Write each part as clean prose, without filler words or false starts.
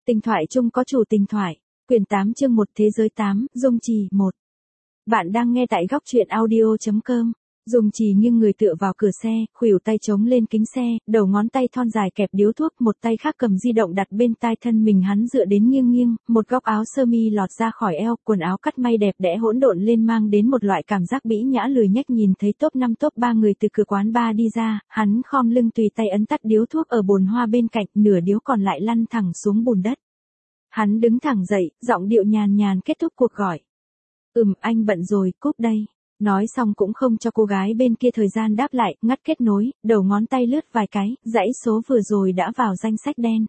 Tình thoại chung có chủ tình thoại. Quyển 8 chương 1 Thế giới 8, Dung Trì 1. Bạn đang nghe tại góc truyện audio.com. Dung Trì nghiêng người tựa vào cửa xe, khuỷu tay chống lên kính xe, đầu ngón tay thon dài kẹp điếu thuốc, một tay khác cầm di động đặt bên tai thân mình hắn dựa đến nghiêng nghiêng, một góc áo sơ mi lọt ra khỏi eo, quần áo cắt may đẹp đẽ hỗn độn lên mang đến một loại cảm giác bĩ nhã lười nhách. Nhìn thấy top 5 top 3 người từ cửa quán bar đi ra, hắn khom lưng tùy tay ấn tắt điếu thuốc ở bồn hoa bên cạnh, nửa điếu còn lại lăn thẳng xuống bùn đất. Hắn đứng thẳng dậy, giọng điệu nhàn nhàn kết thúc cuộc gọi. Anh bận rồi, cúp đây. Nói xong cũng không cho cô gái bên kia thời gian đáp lại, ngắt kết nối, đầu ngón tay lướt vài cái, dãy số vừa rồi đã vào danh sách đen.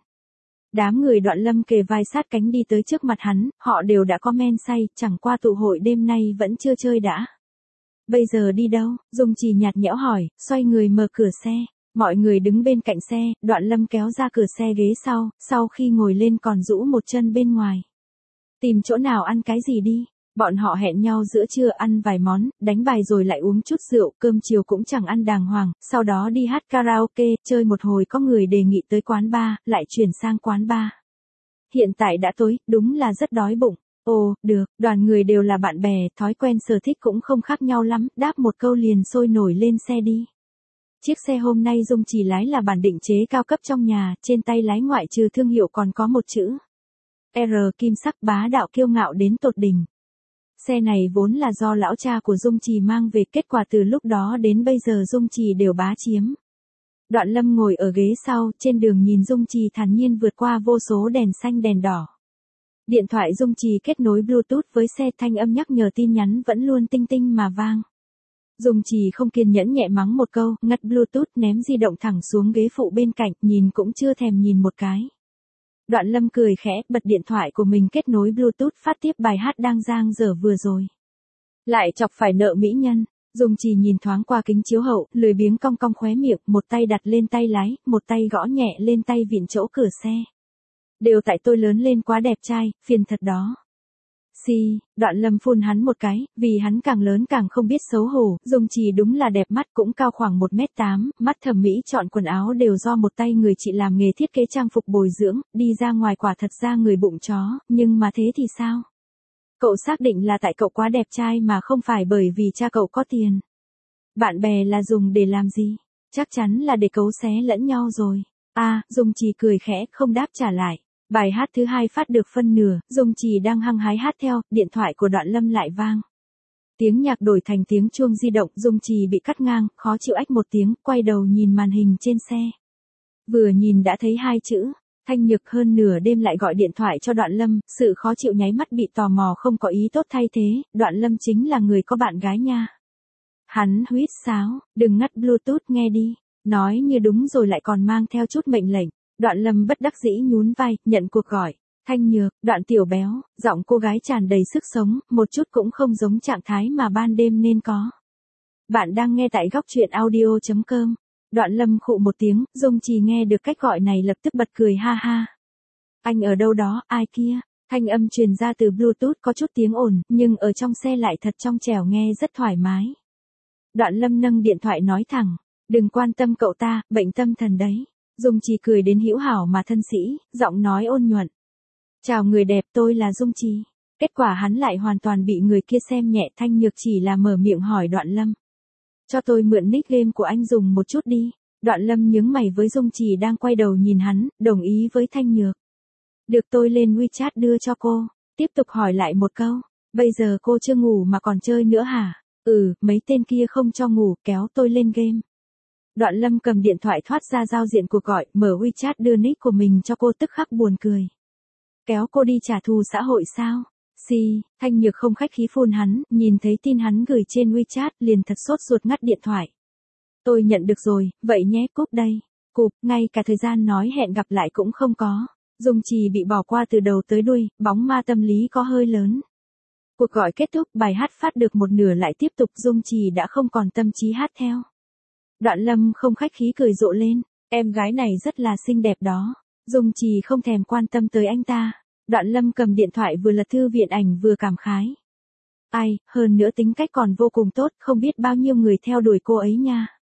Đám người Đoạn Lâm kề vai sát cánh đi tới trước mặt hắn, họ đều đã có men say, chẳng qua tụ hội đêm nay vẫn chưa chơi đã. Bây giờ đi đâu? Dung Trì nhạt nhẽo hỏi, xoay người mở cửa xe. Mọi người đứng bên cạnh xe, Đoạn Lâm kéo ra cửa xe ghế sau khi ngồi lên còn rũ một chân bên ngoài. Tìm chỗ nào ăn cái gì đi. Bọn họ hẹn nhau giữa trưa ăn vài món, đánh bài rồi lại uống chút rượu, cơm chiều cũng chẳng ăn đàng hoàng, sau đó đi hát karaoke, chơi một hồi có người đề nghị tới quán bar, lại chuyển sang quán bar. Hiện tại đã tối, đúng là rất đói bụng. Ồ, được, đoàn người đều là bạn bè, thói quen sở thích cũng không khác nhau lắm, đáp một câu liền sôi nổi lên xe đi. Chiếc xe hôm nay Dung Trì lái là bản định chế cao cấp trong nhà, trên tay lái ngoại trừ thương hiệu còn có một chữ R kim sắc bá đạo kiêu ngạo đến tột đỉnh. Xe này vốn là do lão cha của Dung Trì mang về, kết quả từ lúc đó đến bây giờ Dung Trì đều bá chiếm. Đoạn Lâm ngồi ở ghế sau, trên đường nhìn Dung Trì thản nhiên vượt qua vô số đèn xanh đèn đỏ. Điện thoại Dung Trì kết nối Bluetooth với xe, thanh âm nhắc nhở tin nhắn vẫn luôn tinh tinh mà vang. Dung Trì không kiên nhẫn nhẹ mắng một câu, ngắt Bluetooth ném di động thẳng xuống ghế phụ bên cạnh, nhìn cũng chưa thèm nhìn một cái. Đoạn Lâm cười khẽ, bật điện thoại của mình kết nối Bluetooth phát tiếp bài hát đang dang dở vừa rồi. Lại chọc phải nợ mỹ nhân. Dung Trì nhìn thoáng qua kính chiếu hậu, lười biếng cong cong khóe miệng, một tay đặt lên tay lái, một tay gõ nhẹ lên tay vịn chỗ cửa xe. Đều tại tôi lớn lên quá đẹp trai, phiền thật đó. Đoạn Lâm phun hắn một cái, vì hắn càng lớn càng không biết xấu hổ. Dung Trì đúng là đẹp mắt, cũng cao khoảng 1m8, mắt thẩm mỹ chọn quần áo đều do một tay người chị làm nghề thiết kế trang phục bồi dưỡng, đi ra ngoài quả thật ra người bụng chó, nhưng mà thế thì sao? Cậu xác định là tại cậu quá đẹp trai mà không phải bởi vì cha cậu có tiền. Bạn bè là dùng để làm gì? Chắc chắn là để cấu xé lẫn nhau rồi. Dung Trì cười khẽ, không đáp trả lại. Bài hát thứ hai phát được phân nửa, Dung Trì đang hăng hái hát theo, điện thoại của Đoạn Lâm lại vang. Tiếng nhạc đổi thành tiếng chuông di động, Dung Trì bị cắt ngang, khó chịu ách một tiếng, quay đầu nhìn màn hình trên xe. Vừa nhìn đã thấy hai chữ, Thanh Nhược. Hơn nửa đêm lại gọi điện thoại cho Đoạn Lâm, sự khó chịu nháy mắt bị tò mò không có ý tốt thay thế, Đoạn Lâm chính là người có bạn gái nha. Hắn huýt sáo, đừng ngắt Bluetooth nghe đi, nói như đúng rồi lại còn mang theo chút mệnh lệnh. Đoạn Lâm bất đắc dĩ nhún vai, nhận cuộc gọi. Thanh Nhược, Đoạn tiểu béo, giọng cô gái tràn đầy sức sống, một chút cũng không giống trạng thái mà ban đêm nên có. Bạn đang nghe tại góc truyện audio.com. Đoạn Lâm khụ một tiếng, Dung Trì nghe được cách gọi này lập tức bật cười ha ha. Anh ở đâu đó, ai kia? Thanh âm truyền ra từ Bluetooth có chút tiếng ồn, nhưng ở trong xe lại thật trong trẻo nghe rất thoải mái. Đoạn Lâm nâng điện thoại nói thẳng, đừng quan tâm cậu ta, bệnh tâm thần đấy. Dung Trì cười đến hữu hảo mà thân sĩ, giọng nói ôn nhuận. Chào người đẹp, tôi là Dung Trì. Kết quả hắn lại hoàn toàn bị người kia xem nhẹ. Thanh Nhược chỉ là mở miệng hỏi Đoạn Lâm. Cho tôi mượn nick game của anh dùng một chút đi. Đoạn Lâm nhướng mày với Dung Trì đang quay đầu nhìn hắn, đồng ý với Thanh Nhược. Được, tôi lên WeChat đưa cho cô. Tiếp tục hỏi lại một câu. Bây giờ cô chưa ngủ mà còn chơi nữa hả? Mấy tên kia không cho ngủ, kéo tôi lên game. Đoạn Lâm cầm điện thoại thoát ra giao diện cuộc gọi, mở WeChat đưa nick của mình cho cô, tức khắc buồn cười. Kéo cô đi trả thù xã hội sao? Thanh Nhược không khách khí phun hắn, nhìn thấy tin hắn gửi trên WeChat, liền thật sốt ruột ngắt điện thoại. Tôi nhận được rồi, vậy nhé, cúp đây. Cụp, ngay cả thời gian nói hẹn gặp lại cũng không có. Dung Trì bị bỏ qua từ đầu tới đuôi, bóng ma tâm lý có hơi lớn. Cuộc gọi kết thúc, bài hát phát được một nửa lại tiếp tục, Dung Trì đã không còn tâm trí hát theo. Đoạn Lâm không khách khí cười rộ lên, em gái này rất là xinh đẹp đó. Dung Trì không thèm quan tâm tới anh ta. Đoạn Lâm cầm điện thoại vừa lật thư viện ảnh vừa cảm khái. Hơn nữa tính cách còn vô cùng tốt, không biết bao nhiêu người theo đuổi cô ấy nha.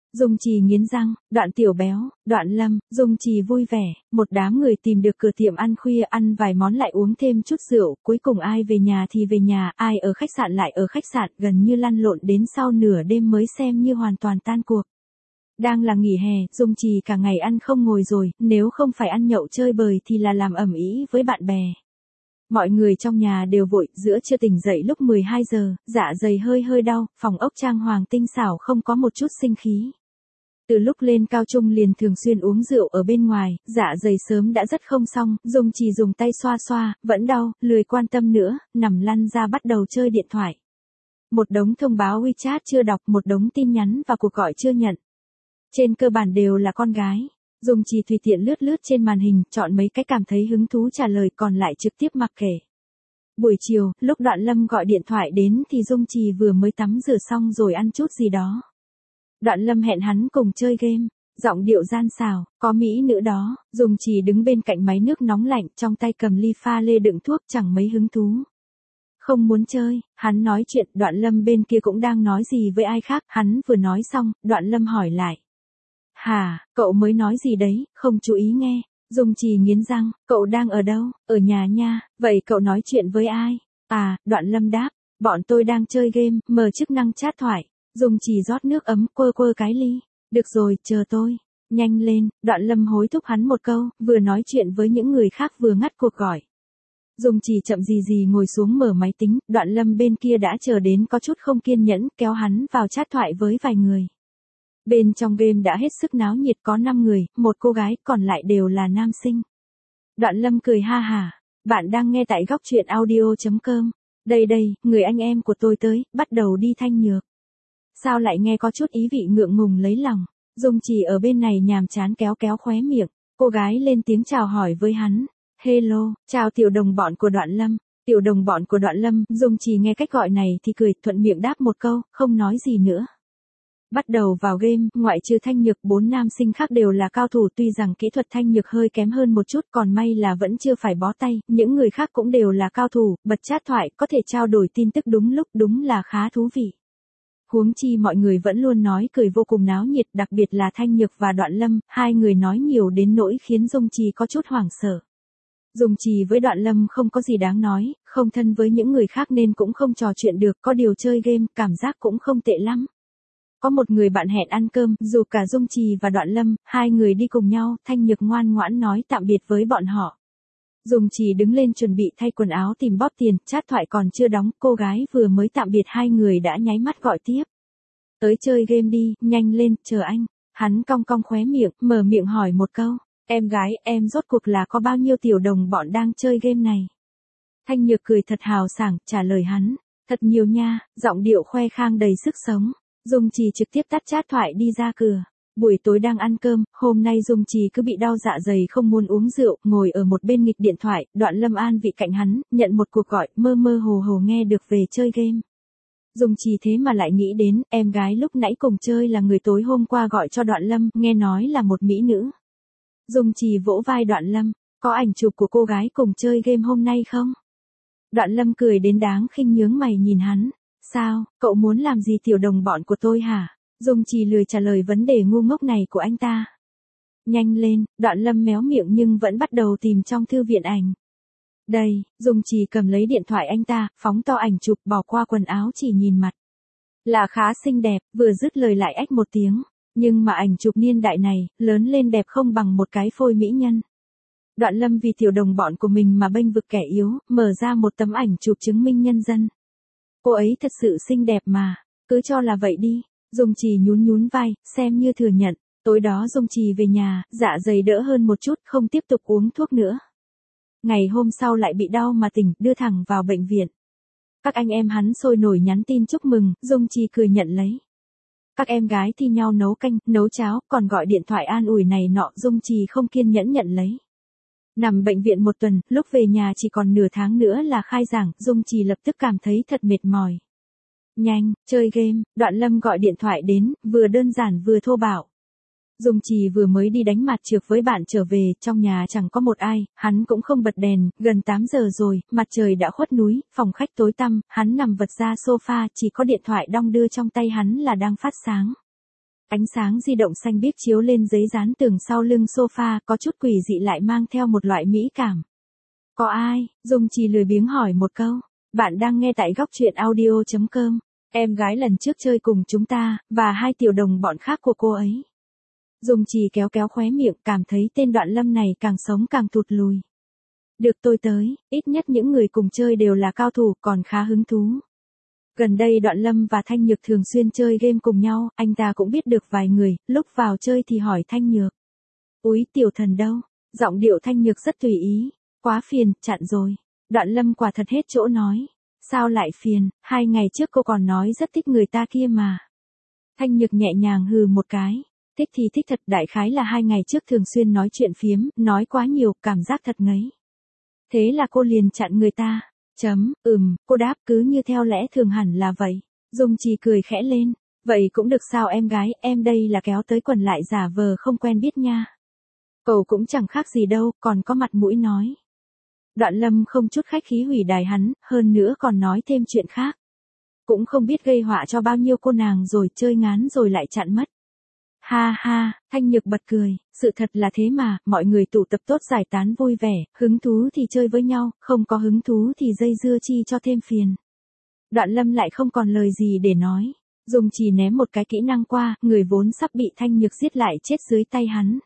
Dung Trì nghiến răng, Đoạn Tiểu Béo, Đoạn Lâm, Dung Trì vui vẻ, một đám người tìm được cửa tiệm ăn khuya ăn vài món lại uống thêm chút rượu, cuối cùng ai về nhà thì về nhà, ai ở khách sạn lại ở khách sạn, gần như lăn lộn đến sau nửa đêm mới xem như hoàn toàn tan cuộc. Đang là nghỉ hè, Dung Trì cả ngày ăn không ngồi rồi, nếu không phải ăn nhậu chơi bời thì là làm ầm ĩ với bạn bè. Mọi người trong nhà đều vội, giữa trưa tỉnh dậy lúc 12 giờ, dạ dày hơi hơi đau, phòng ốc trang hoàng tinh xảo không có một chút sinh khí. Từ lúc lên cao trung liền thường xuyên uống rượu ở bên ngoài, dạ dày sớm đã rất không xong, Dung Trì dùng tay xoa xoa, vẫn đau, lười quan tâm nữa, nằm lăn ra bắt đầu chơi điện thoại. Một đống thông báo WeChat chưa đọc, một đống tin nhắn và cuộc gọi chưa nhận. Trên cơ bản đều là con gái. Dung Trì tùy tiện lướt lướt trên màn hình, chọn mấy cái cảm thấy hứng thú trả lời còn lại trực tiếp mặc kệ. Buổi chiều, lúc Đoạn Lâm gọi điện thoại đến thì Dung Trì vừa mới tắm rửa xong rồi ăn chút gì đó. Đoạn Lâm hẹn hắn cùng chơi game, giọng điệu gian xảo, có mỹ nữ đó, Dung Trì đứng bên cạnh máy nước nóng lạnh, trong tay cầm ly pha lê đựng thuốc chẳng mấy hứng thú. Không muốn chơi, hắn nói chuyện, Đoạn Lâm bên kia cũng đang nói gì với ai khác, hắn vừa nói xong, Đoạn Lâm hỏi lại. Hả, cậu mới nói gì đấy, không chú ý nghe. Dung Trì nghiến răng, cậu đang ở đâu, ở nhà nha, vậy cậu nói chuyện với ai? À, Đoạn Lâm đáp, bọn tôi đang chơi game, mở chức năng chat thoại. Dung Trì rót nước ấm, quơ quơ cái ly. Được rồi, chờ tôi. Nhanh lên, Đoạn Lâm hối thúc hắn một câu, vừa nói chuyện với những người khác vừa ngắt cuộc gọi. Dung Trì chậm gì gì ngồi xuống mở máy tính, Đoạn Lâm bên kia đã chờ đến có chút không kiên nhẫn, kéo hắn vào chat thoại với vài người. Bên trong game đã hết sức náo nhiệt, có 5 người, một cô gái, còn lại đều là nam sinh. Đoạn Lâm cười ha hả, bạn đang nghe tại góc truyện audio.com. Đây, người anh em của tôi tới, bắt đầu đi Thanh Nhược. Sao lại nghe có chút ý vị ngượng ngùng lấy lòng. Dung Trì ở bên này nhàm chán kéo kéo khóe miệng, cô gái lên tiếng chào hỏi với hắn. Hello, chào tiểu đồng bọn của Đoạn Lâm. Tiểu đồng bọn của Đoạn Lâm, Dung Trì nghe cách gọi này thì cười, thuận miệng đáp một câu, không nói gì nữa. Bắt đầu vào game, ngoại trừ Thanh Nhược, 4 nam sinh khác đều là cao thủ, tuy rằng kỹ thuật Thanh Nhược hơi kém hơn một chút, còn may là vẫn chưa phải bó tay, những người khác cũng đều là cao thủ, bật chat thoại, có thể trao đổi tin tức đúng lúc, đúng là khá thú vị. Huống chi mọi người vẫn luôn nói cười vô cùng náo nhiệt, đặc biệt là Thanh Nhược và Đoạn Lâm, hai người nói nhiều đến nỗi khiến Dung Trì có chút hoảng sợ. Dung Trì với Đoạn Lâm không có gì đáng nói, không thân với những người khác nên cũng không trò chuyện được, có điều chơi game, cảm giác cũng không tệ lắm. Có một người bạn hẹn ăn cơm, dù cả Dung Trì và Đoạn Lâm, hai người đi cùng nhau, Thanh Nhược ngoan ngoãn nói tạm biệt với bọn họ. Dung Trì đứng lên chuẩn bị thay quần áo tìm bóp tiền, chat thoại còn chưa đóng, cô gái vừa mới tạm biệt hai người đã nháy mắt gọi tiếp. Tới chơi game đi, nhanh lên, chờ anh. Hắn cong cong khóe miệng, mở miệng hỏi một câu. Em gái, em rốt cuộc là có bao nhiêu tiểu đồng bọn đang chơi game này? Thanh Nhược cười thật hào sảng, trả lời hắn. Thật nhiều nha, giọng điệu khoe khang đầy sức sống. Dung Trì trực tiếp tắt chat thoại đi ra cửa. Buổi tối đang ăn cơm, hôm nay Dung Trì cứ bị đau dạ dày không muốn uống rượu, ngồi ở một bên nghịch điện thoại, Đoạn Lâm an vị cạnh hắn, nhận một cuộc gọi, mơ mơ hồ hồ nghe được về chơi game. Dung Trì thế mà lại nghĩ đến, em gái lúc nãy cùng chơi là người tối hôm qua gọi cho Đoạn Lâm, nghe nói là một mỹ nữ. Dung Trì vỗ vai Đoạn Lâm, có ảnh chụp của cô gái cùng chơi game hôm nay không? Đoạn Lâm cười đến đáng khinh nhướng mày nhìn hắn. Sao, cậu muốn làm gì tiểu đồng bọn của tôi hả? Dung Trì lười trả lời vấn đề ngu ngốc này của anh ta. Nhanh lên, Đoạn Lâm méo miệng nhưng vẫn bắt đầu tìm trong thư viện ảnh. Đây, Dung Trì cầm lấy điện thoại anh ta, phóng to ảnh chụp, bỏ qua quần áo chỉ nhìn mặt. Là khá xinh đẹp, vừa dứt lời lại ách một tiếng. Nhưng mà ảnh chụp niên đại này, lớn lên đẹp không bằng một cái phôi mỹ nhân. Đoạn Lâm vì tiểu đồng bọn của mình mà bênh vực kẻ yếu, mở ra một tấm ảnh chụp chứng minh nhân dân. Cô ấy thật sự xinh đẹp mà, cứ cho là vậy đi. Dung Trì nhún vai, xem như thừa nhận. Tối đó Dung Trì về nhà, dạ dày đỡ hơn một chút, không tiếp tục uống thuốc nữa. Ngày hôm sau lại bị đau mà tỉnh, đưa thẳng vào bệnh viện. Các anh em hắn sôi nổi nhắn tin chúc mừng, Dung Trì cười nhận lấy. Các em gái thi nhau nấu canh, nấu cháo, còn gọi điện thoại an ủi này nọ, Dung Trì không kiên nhẫn nhận lấy. Nằm bệnh viện một tuần, lúc về nhà chỉ còn nửa tháng nữa là khai giảng, Dung Trì lập tức cảm thấy thật mệt mỏi. Nhanh, chơi game, Đoạn Lâm gọi điện thoại đến, vừa đơn giản vừa thô bạo. Dung Trì vừa mới đi đánh mặt trược với bạn trở về, trong nhà chẳng có một ai, hắn cũng không bật đèn, gần 8 giờ rồi, mặt trời đã khuất núi, phòng khách tối tăm, hắn nằm vật ra sofa, chỉ có điện thoại đong đưa trong tay hắn là đang phát sáng. Ánh sáng di động xanh biếc chiếu lên giấy dán tường sau lưng sofa, có chút quỷ dị lại mang theo một loại mỹ cảm. Có ai? Dung Trì lười biếng hỏi một câu. Bạn đang nghe tại góc truyện audio.com. Em gái lần trước chơi cùng chúng ta, và hai tiểu đồng bọn khác của cô ấy. Dung Trì kéo kéo khóe miệng, cảm thấy tên Đoạn Lâm này càng sống càng thụt lùi. Được tôi tới, ít nhất những người cùng chơi đều là cao thủ, còn khá hứng thú. Gần đây Đoạn Lâm và Thanh Nhược thường xuyên chơi game cùng nhau, anh ta cũng biết được vài người, lúc vào chơi thì hỏi Thanh Nhược. Úi tiểu thần đâu? Giọng điệu Thanh Nhược rất tùy ý. Quá phiền, chặn rồi. Đoạn Lâm quả thật hết chỗ nói. Sao lại phiền, 2 ngày trước cô còn nói rất thích người ta kia mà. Thanh Nhược nhẹ nhàng hừ một cái. Thích thì thích thật, đại khái là 2 ngày trước thường xuyên nói chuyện phiếm, nói quá nhiều, cảm giác thật ngấy. Thế là cô liền chặn người ta. Cô đáp cứ như theo lẽ thường hẳn là vậy. Dung Trì cười khẽ lên. Vậy cũng được sao em gái, em đây là kéo tới quần lại giả vờ không quen biết nha. Cậu cũng chẳng khác gì đâu, còn có mặt mũi nói. Đoạn Lâm không chút khách khí hủy đài hắn, hơn nữa còn nói thêm chuyện khác. Cũng không biết gây họa cho bao nhiêu cô nàng rồi, chơi ngán rồi lại chặn mất. Ha ha, Thanh Nhược bật cười, sự thật là thế mà, mọi người tụ tập tốt giải tán vui vẻ, hứng thú thì chơi với nhau, không có hứng thú thì dây dưa chi cho thêm phiền. Đoạn Lâm lại không còn lời gì để nói. Dung Trì ném một cái kỹ năng qua, người vốn sắp bị Thanh Nhược giết lại chết dưới tay hắn.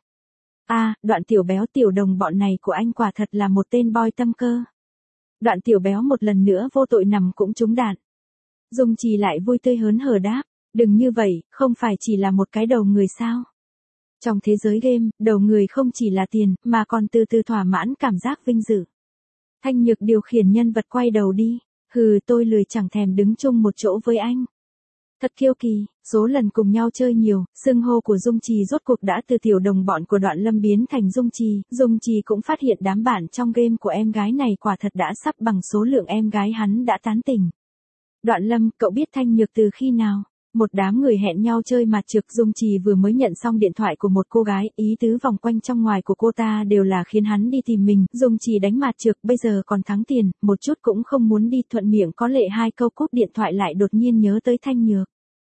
Đoạn tiểu béo tiểu đồng bọn này của anh quả thật là một tên boy tâm cơ. Đoạn tiểu béo một lần nữa vô tội nằm cũng trúng đạn. Dung Trì lại vui tươi hớn hở đáp, đừng như vậy, không phải chỉ là một cái đầu người sao. Trong thế giới game, đầu người không chỉ là tiền, mà còn từ từ thỏa mãn cảm giác vinh dự. Thanh Nhược điều khiển nhân vật quay đầu đi, tôi lười chẳng thèm đứng chung một chỗ với anh. Thật kiêu kỳ, số lần cùng nhau chơi nhiều, xưng hô của Dung Trì rốt cuộc đã từ tiểu đồng bọn của Đoạn Lâm biến thành Dung Trì. Dung Trì cũng phát hiện đám bạn trong game của em gái này quả thật đã sắp bằng số lượng em gái hắn đã tán tỉnh. Đoạn Lâm, cậu biết Thanh Nhược từ khi nào? Một đám người hẹn nhau chơi mặt trược. Dung Trì vừa mới nhận xong điện thoại của một cô gái, ý tứ vòng quanh trong ngoài của cô ta đều là khiến hắn đi tìm mình. Dung Trì đánh mặt trược, bây giờ còn thắng tiền, một chút cũng không muốn đi, thuận miệng có lệ 2 câu cúp điện thoại lại đột nhiên nhớ tới Thanh Nhược.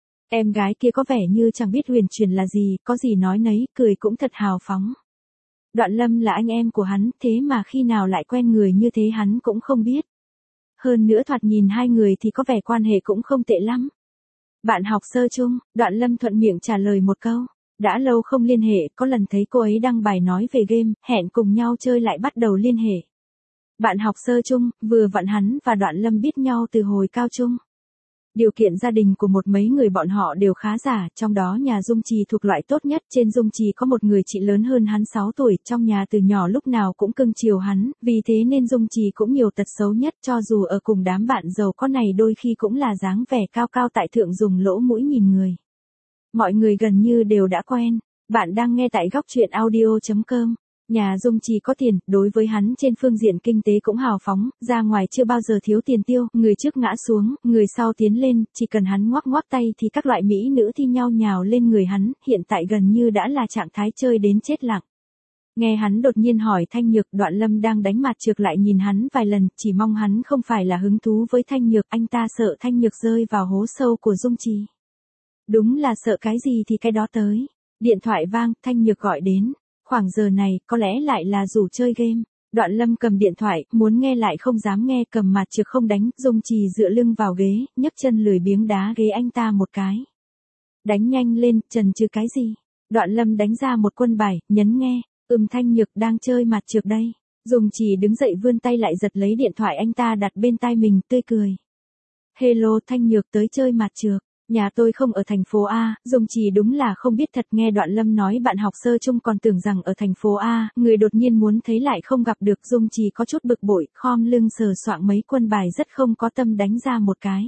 Em gái kia có vẻ như chẳng biết huyền truyền là gì, có gì nói nấy, cười cũng thật hào phóng. Đoạn Lâm là anh em của hắn, thế mà khi nào lại quen người như thế hắn cũng không biết. Hơn nữa thoạt nhìn hai người thì có vẻ quan hệ cũng không tệ lắm. Bạn học sơ chung, Đoạn Lâm thuận miệng trả lời một câu. Đã lâu không liên hệ, có lần thấy cô ấy đăng bài nói về game, hẹn cùng nhau chơi lại bắt đầu liên hệ. Bạn học sơ chung, vừa vặn hắn và Đoạn Lâm biết nhau từ hồi cao trung. Điều kiện gia đình của một mấy người bọn họ đều khá giả, trong đó nhà Dung Trì thuộc loại tốt nhất. Trên Dung Trì có một người chị lớn hơn hắn 6 tuổi, trong nhà từ nhỏ lúc nào cũng cưng chiều hắn, vì thế nên Dung Trì cũng nhiều tật xấu nhất, cho dù ở cùng đám bạn giàu có này đôi khi cũng là dáng vẻ cao cao tại thượng dùng lỗ mũi nhìn người. Mọi người gần như đều đã quen. Bạn đang nghe tại góc truyện audio.com. Nhà Dung Trì có tiền, đối với hắn trên phương diện kinh tế cũng hào phóng, ra ngoài chưa bao giờ thiếu tiền tiêu, người trước ngã xuống, người sau tiến lên, chỉ cần hắn ngoắc ngoắc tay thì các loại mỹ nữ thi nhau nhào lên người hắn, hiện tại gần như đã là trạng thái chơi đến chết lặng. Nghe hắn đột nhiên hỏi Thanh Nhược, Đoạn Lâm đang đánh mặt trược lại nhìn hắn vài lần, chỉ mong hắn không phải là hứng thú với Thanh Nhược, anh ta sợ Thanh Nhược rơi vào hố sâu của Dung Trì. Đúng là sợ cái gì thì cái đó tới. Điện thoại vang, Thanh Nhược gọi đến. Khoảng giờ này, có lẽ lại là rủ chơi game. Đoạn Lâm cầm điện thoại, muốn nghe lại không dám nghe, cầm mặt trược không đánh. Dung Trì dựa lưng vào ghế, nhấc chân lười biếng đá ghế anh ta một cái. Đánh nhanh lên, chần chừ cái gì? Đoạn Lâm đánh ra một quân bài, nhấn nghe. Thanh Nhược đang chơi mặt trược đây. Dung Trì đứng dậy vươn tay lại giật lấy điện thoại anh ta đặt bên tai mình, tươi cười. Hello, Thanh Nhược tới chơi mặt trược. Nhà tôi không ở thành phố A. Dung Trì đúng là không biết thật, nghe Đoạn Lâm nói bạn học sơ chung còn tưởng rằng ở thành phố A, người đột nhiên muốn thấy lại không gặp được. Dung Trì có chút bực bội, khom lưng sờ soạng mấy quân bài rất không có tâm đánh ra một cái.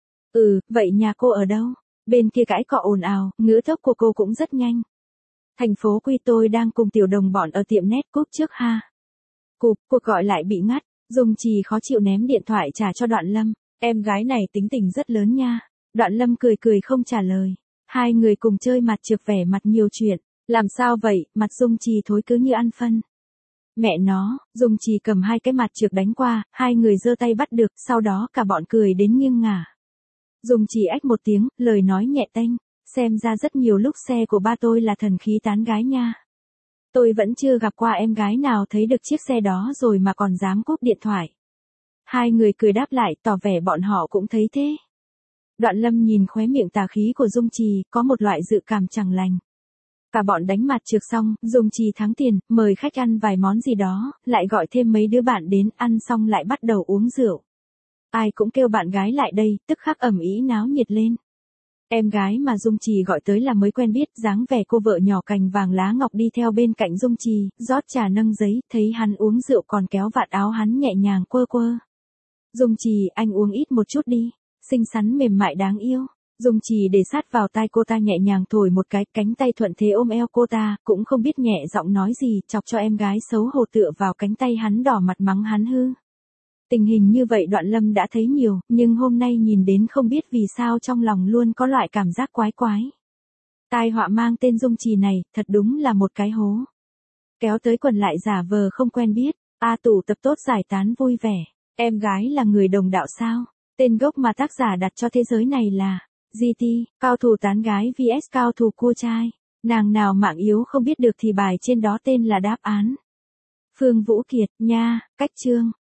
Vậy nhà cô ở đâu? Bên kia cãi cọ ồn ào, ngữ tốc của cô cũng rất nhanh. Thành phố Quy, tôi đang cùng tiểu đồng bọn ở tiệm net, cúp trước ha. Cuộc gọi lại bị ngắt, Dung Trì khó chịu ném điện thoại trả cho Đoạn Lâm. Em gái này tính tình rất lớn nha. Đoạn Lâm cười cười không trả lời. Hai người cùng chơi mặt trược vẻ mặt nhiều chuyện. Làm sao vậy, mặt Dung Trì thối cứ như ăn phân. Mẹ nó, Dung Trì cầm 2 cái mặt trược đánh qua, hai người giơ tay bắt được, sau đó cả bọn cười đến nghiêng ngả. Dung Trì ách một tiếng, lời nói nhẹ tênh. Xem ra rất nhiều lúc xe của ba tôi là thần khí tán gái nha. Tôi vẫn chưa gặp qua em gái nào thấy được chiếc xe đó rồi mà còn dám cúp điện thoại. Hai người cười đáp lại, tỏ vẻ bọn họ cũng thấy thế. Đoạn Lâm nhìn khóe miệng tà khí của Dung Trì, có một loại dự cảm chẳng lành. Cả bọn đánh mặt trược xong, Dung Trì thắng tiền, mời khách ăn vài món gì đó, lại gọi thêm mấy đứa bạn đến, ăn xong lại bắt đầu uống rượu. Ai cũng kêu bạn gái lại đây, tức khắc ầm ĩ náo nhiệt lên. Em gái mà Dung Trì gọi tới là mới quen biết, dáng vẻ cô vợ nhỏ cành vàng lá ngọc đi theo bên cạnh Dung Trì, rót trà nâng giấy, thấy hắn uống rượu còn kéo vạt áo hắn nhẹ nhàng quơ quơ. Dung Trì, anh uống ít một chút đi, xinh xắn mềm mại đáng yêu. Dung Trì để sát vào tai cô ta nhẹ nhàng thổi một cái, cánh tay thuận thế ôm eo cô ta, cũng không biết nhẹ giọng nói gì, chọc cho em gái xấu hổ tựa vào cánh tay hắn đỏ mặt mắng hắn hư. Tình hình như vậy Đoạn Lâm đã thấy nhiều, nhưng hôm nay nhìn đến không biết vì sao trong lòng luôn có loại cảm giác quái quái. Tai họa mang tên Dung Trì này, thật đúng là một cái hố. Kéo tới quần lại giả vờ không quen biết, tụ tập tốt giải tán vui vẻ. Em gái là người đồng đạo sao? Tên gốc mà tác giả đặt cho thế giới này là GT, cao thủ tán gái vs cao thủ cua trai. Nàng nào mạng yếu không biết được thì bài trên đó tên là đáp án. Phương Vũ Kiệt, nha, cách chương.